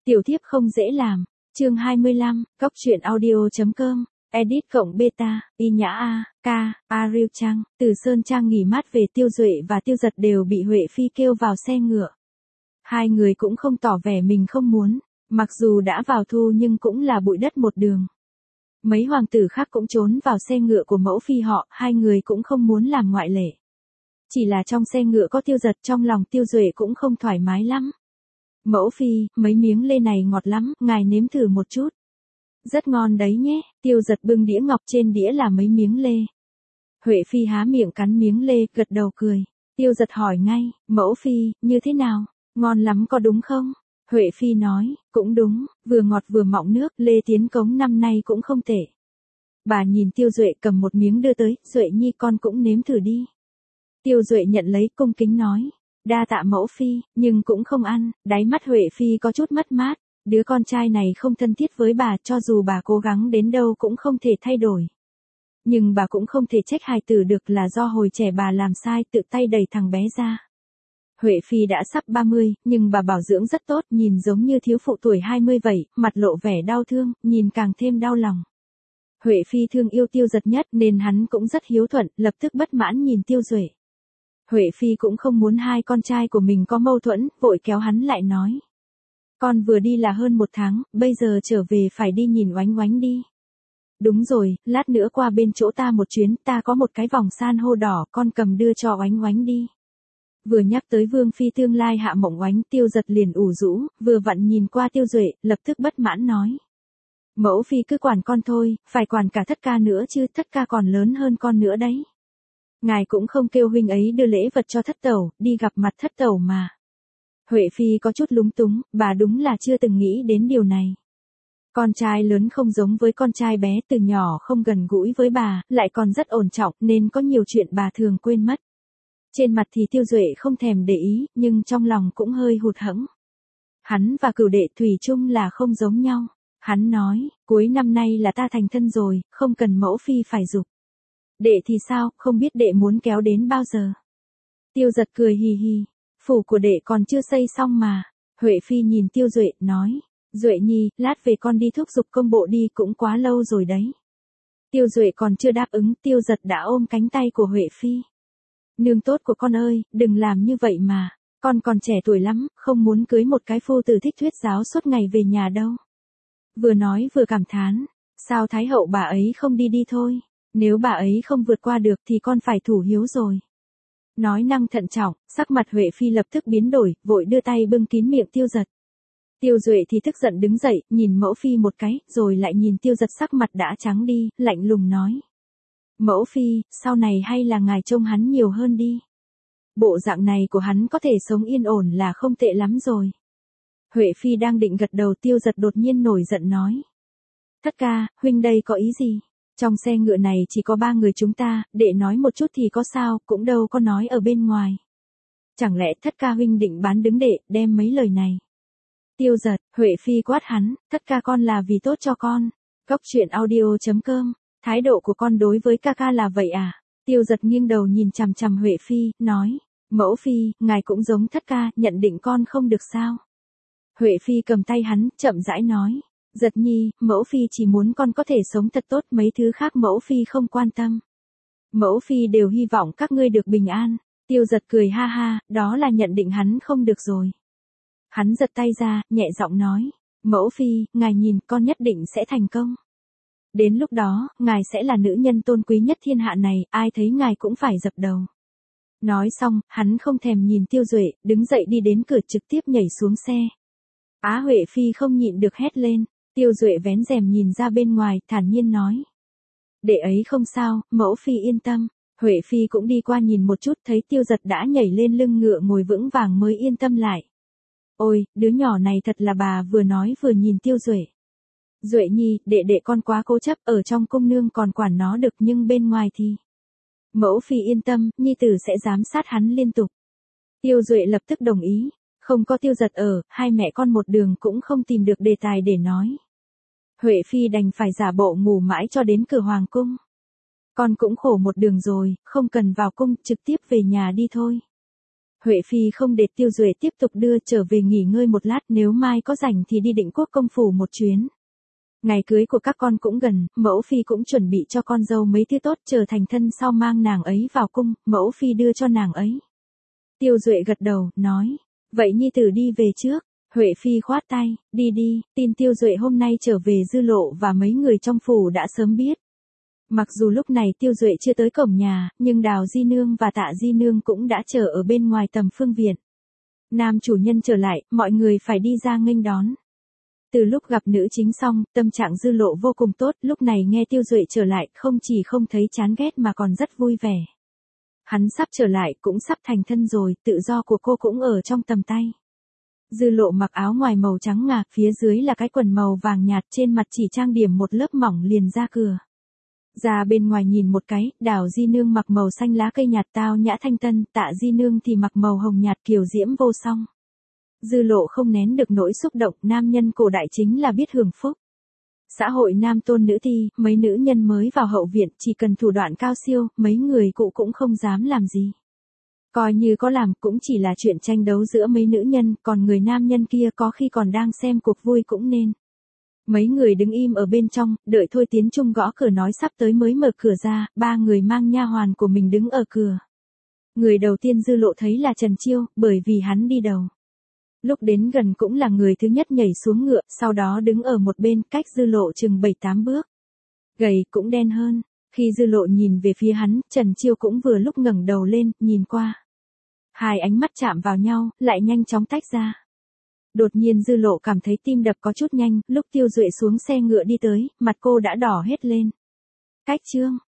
Tiểu thiếp không dễ làm. Chương 25, Cóc truyện audio.com. Edit cộng beta, Y Nhã A, K, Ariel Trang, từ Sơn Trang nghỉ mát về Tiêu Duệ và Tiêu Giật đều bị Huệ Phi kêu vào xe ngựa. Hai người cũng không tỏ vẻ mình không muốn, mặc dù đã vào thu nhưng cũng là bụi đất một đường. Mấy hoàng tử khác cũng trốn vào xe ngựa của mẫu phi họ, hai người cũng không muốn làm ngoại lệ. Chỉ là trong xe ngựa có Tiêu Giật, trong lòng Tiêu Duệ cũng không thoải mái lắm. Mẫu phi, mấy miếng lê này ngọt lắm, ngài nếm thử một chút. Rất ngon đấy nhé. Tiêu Giật bưng đĩa ngọc, trên đĩa là mấy miếng lê. Huệ Phi há miệng cắn miếng lê, gật đầu cười. Tiêu Giật hỏi ngay, mẫu phi, như thế nào? Ngon lắm có đúng không? Huệ Phi nói, cũng đúng, vừa ngọt vừa mọng nước, lê tiến cống năm nay cũng không tệ. Bà nhìn Tiêu Duệ cầm một miếng đưa tới, Duệ nhi con cũng nếm thử đi. Tiêu Duệ nhận lấy, cung kính nói, đa tạ mẫu phi, nhưng cũng không ăn. Đáy mắt Huệ Phi có chút mất mát. Đứa con trai này không thân thiết với bà, cho dù bà cố gắng đến đâu cũng không thể thay đổi. Nhưng bà cũng không thể trách hài tử được, là do hồi trẻ bà làm sai, tự tay đẩy thằng bé ra. Huệ Phi đã sắp 30, nhưng bà bảo dưỡng rất tốt, nhìn giống như thiếu phụ tuổi 20 vậy, mặt lộ vẻ đau thương, nhìn càng thêm đau lòng. Huệ Phi thương yêu Tiêu Giật nhất nên hắn cũng rất hiếu thuận, lập tức bất mãn nhìn Tiêu Duệ. Huệ Phi cũng không muốn hai con trai của mình có mâu thuẫn, vội kéo hắn lại nói. Con vừa đi là hơn 1 tháng, bây giờ trở về phải đi nhìn Oánh Oánh đi. Đúng rồi, lát nữa qua bên chỗ ta một chuyến, ta có một cái vòng san hô đỏ, con cầm đưa cho Oánh Oánh đi. Vừa nhắc tới Vương Phi tương lai Hạ Mộng Oánh, Tiêu Giật liền ủ rũ, vừa vặn nhìn qua Tiêu Duệ, lập tức bất mãn nói. Mẫu Phi cứ quản con thôi, phải quản cả Thất Ca nữa chứ, Thất Ca còn lớn hơn con nữa đấy. Ngài cũng không kêu huynh ấy đưa lễ vật cho thất tẩu, đi gặp mặt thất tẩu mà. Huệ Phi có chút lúng túng, bà đúng là chưa từng nghĩ đến điều này. Con trai lớn không giống với con trai bé, từ nhỏ không gần gũi với bà, lại còn rất ổn trọng nên có nhiều chuyện bà thường quên mất. Trên mặt thì Tiêu Duệ không thèm để ý, nhưng trong lòng cũng hơi hụt hẫng. Hắn và Cửu đệ thủy chung là không giống nhau. Hắn nói, cuối năm nay là ta thành thân rồi, không cần mẫu phi phải giục. Đệ thì sao, không biết đệ muốn kéo đến bao giờ? Tiêu Giật cười hì hì, phủ của đệ còn chưa xây xong mà. Huệ Phi nhìn Tiêu Duệ, nói, Duệ nhi, lát về con đi thúc giục công bộ đi, cũng quá lâu rồi đấy. Tiêu Duệ còn chưa đáp ứng, Tiêu Giật đã ôm cánh tay của Huệ Phi. Nương tốt của con ơi, đừng làm như vậy mà, con còn trẻ tuổi lắm, không muốn cưới một cái phu tử thích thuyết giáo suốt ngày về nhà đâu. Vừa nói vừa cảm thán, sao Thái hậu bà ấy không đi đi thôi, nếu bà ấy không vượt qua được thì con phải thủ hiếu rồi. Nói năng thận trọng, sắc mặt Huệ Phi lập tức biến đổi, vội đưa tay bưng kín miệng Tiêu Giật. Tiêu Duệ thì tức giận đứng dậy, nhìn mẫu phi một cái, rồi lại nhìn Tiêu Giật sắc mặt đã trắng đi, lạnh lùng nói. Mẫu phi, sau này hay là ngài trông hắn nhiều hơn đi. Bộ dạng này của hắn có thể sống yên ổn là không tệ lắm rồi. Huệ Phi đang định gật đầu, Tiêu Giật đột nhiên nổi giận nói. Thất ca, huynh đây có ý gì? Trong xe ngựa này chỉ có 3 người chúng ta, đệ nói một chút thì có sao, cũng đâu có nói ở bên ngoài. Chẳng lẽ Thất ca huynh định bán đứng đệ, đem mấy lời này? Tiêu Giật, Huệ Phi quát hắn, Thất ca con là vì tốt cho con. Cóc truyện audio.com, thái độ của con đối với ca ca là vậy à? Tiêu Giật nghiêng đầu nhìn chằm chằm Huệ Phi, nói, mẫu phi, ngài cũng giống Thất ca, nhận định con không được sao? Huệ Phi cầm tay hắn, chậm rãi nói, Giật nhi, mẫu phi chỉ muốn con có thể sống thật tốt, mấy thứ khác mẫu phi không quan tâm. Mẫu phi đều hy vọng các ngươi được bình an. Tiêu Giật cười ha ha, đó là nhận định hắn không được rồi. Hắn giật tay ra, nhẹ giọng nói, mẫu phi, ngài nhìn, con nhất định sẽ thành công. Đến lúc đó, ngài sẽ là nữ nhân tôn quý nhất thiên hạ này, ai thấy ngài cũng phải dập đầu. Nói xong, hắn không thèm nhìn Tiêu Duệ, đứng dậy đi đến cửa trực tiếp nhảy xuống xe. Á Huệ Phi không nhịn được hét lên. Tiêu Duệ vén rèm nhìn ra bên ngoài, thản nhiên nói. Đệ ấy không sao, mẫu phi yên tâm. Huệ Phi cũng đi qua nhìn một chút, thấy Tiêu Giật đã nhảy lên lưng ngựa ngồi vững vàng mới yên tâm lại. Ôi, đứa nhỏ này thật là, bà vừa nói vừa nhìn Tiêu Duệ. Duệ nhi, đệ con quá cố chấp, ở trong cung nương còn quản nó được nhưng bên ngoài thì. Mẫu phi yên tâm, nhi tử sẽ giám sát hắn liên tục. Tiêu Duệ lập tức đồng ý. Không có Tiêu Giật ở, hai mẹ con một đường cũng không tìm được đề tài để nói. Huệ Phi đành phải giả bộ ngủ mãi cho đến cửa hoàng cung. Con cũng khổ một đường rồi, không cần vào cung, trực tiếp về nhà đi thôi. Huệ Phi không để Tiêu Duệ tiếp tục đưa trở về nghỉ ngơi một lát, nếu mai có rảnh thì đi Định Quốc công phủ một chuyến. Ngày cưới của các con cũng gần, mẫu phi cũng chuẩn bị cho con dâu mấy thứ tốt, chờ thành thân sau mang nàng ấy vào cung, mẫu phi đưa cho nàng ấy. Tiêu Duệ gật đầu, nói, vậy nhi tử đi về trước. Huệ Phi khoát tay, đi đi, tin Tiêu Duệ hôm nay trở về Dư Lộ và mấy người trong phủ đã sớm biết. Mặc dù lúc này Tiêu Duệ chưa tới cổng nhà, nhưng Đào Di Nương và Tạ Di Nương cũng đã chờ ở bên ngoài tầm phương viện. Nam chủ nhân trở lại, mọi người phải đi ra nghênh đón. Từ lúc gặp nữ chính xong, tâm trạng Dư Lộ vô cùng tốt, lúc này nghe Tiêu Duệ trở lại, không chỉ không thấy chán ghét mà còn rất vui vẻ. Hắn sắp trở lại, cũng sắp thành thân rồi, tự do của cô cũng ở trong tầm tay. Dư Lộ mặc áo ngoài màu trắng ngà, phía dưới là cái quần màu vàng nhạt, trên mặt chỉ trang điểm một lớp mỏng liền ra cửa. Ra bên ngoài nhìn một cái, Đào Di Nương mặc màu xanh lá cây nhạt tao nhã thanh tân, Tạ Di Nương thì mặc màu hồng nhạt kiều diễm vô song. Dư Lộ không nén được nỗi xúc động, nam nhân cổ đại chính là biết hưởng phúc. Xã hội nam tôn nữ thi, mấy nữ nhân mới vào hậu viện chỉ cần thủ đoạn cao siêu, mấy người cụ cũng không dám làm gì. Coi như có làm cũng chỉ là chuyện tranh đấu giữa mấy nữ nhân, còn người nam nhân kia có khi còn đang xem cuộc vui cũng nên. Mấy người đứng im ở bên trong, đợi Thôi Tiến Trung gõ cửa nói sắp tới mới mở cửa ra, ba người mang nha hoàn của mình đứng ở cửa. Người đầu tiên Dư Lộ thấy là Trần Chiêu, bởi vì hắn đi đầu. Lúc đến gần cũng là người thứ nhất nhảy xuống ngựa, sau đó đứng ở một bên, cách Dư Lộ chừng 7-8 bước. Gầy cũng đen hơn. Khi Dư Lộ nhìn về phía hắn, Trần Chiêu cũng vừa lúc ngẩng đầu lên, nhìn qua. Hai ánh mắt chạm vào nhau, lại nhanh chóng tách ra. Đột nhiên Dư Lộ cảm thấy tim đập có chút nhanh, lúc Tiêu Duệ xuống xe ngựa đi tới, mặt cô đã đỏ hết lên. Cách Trương,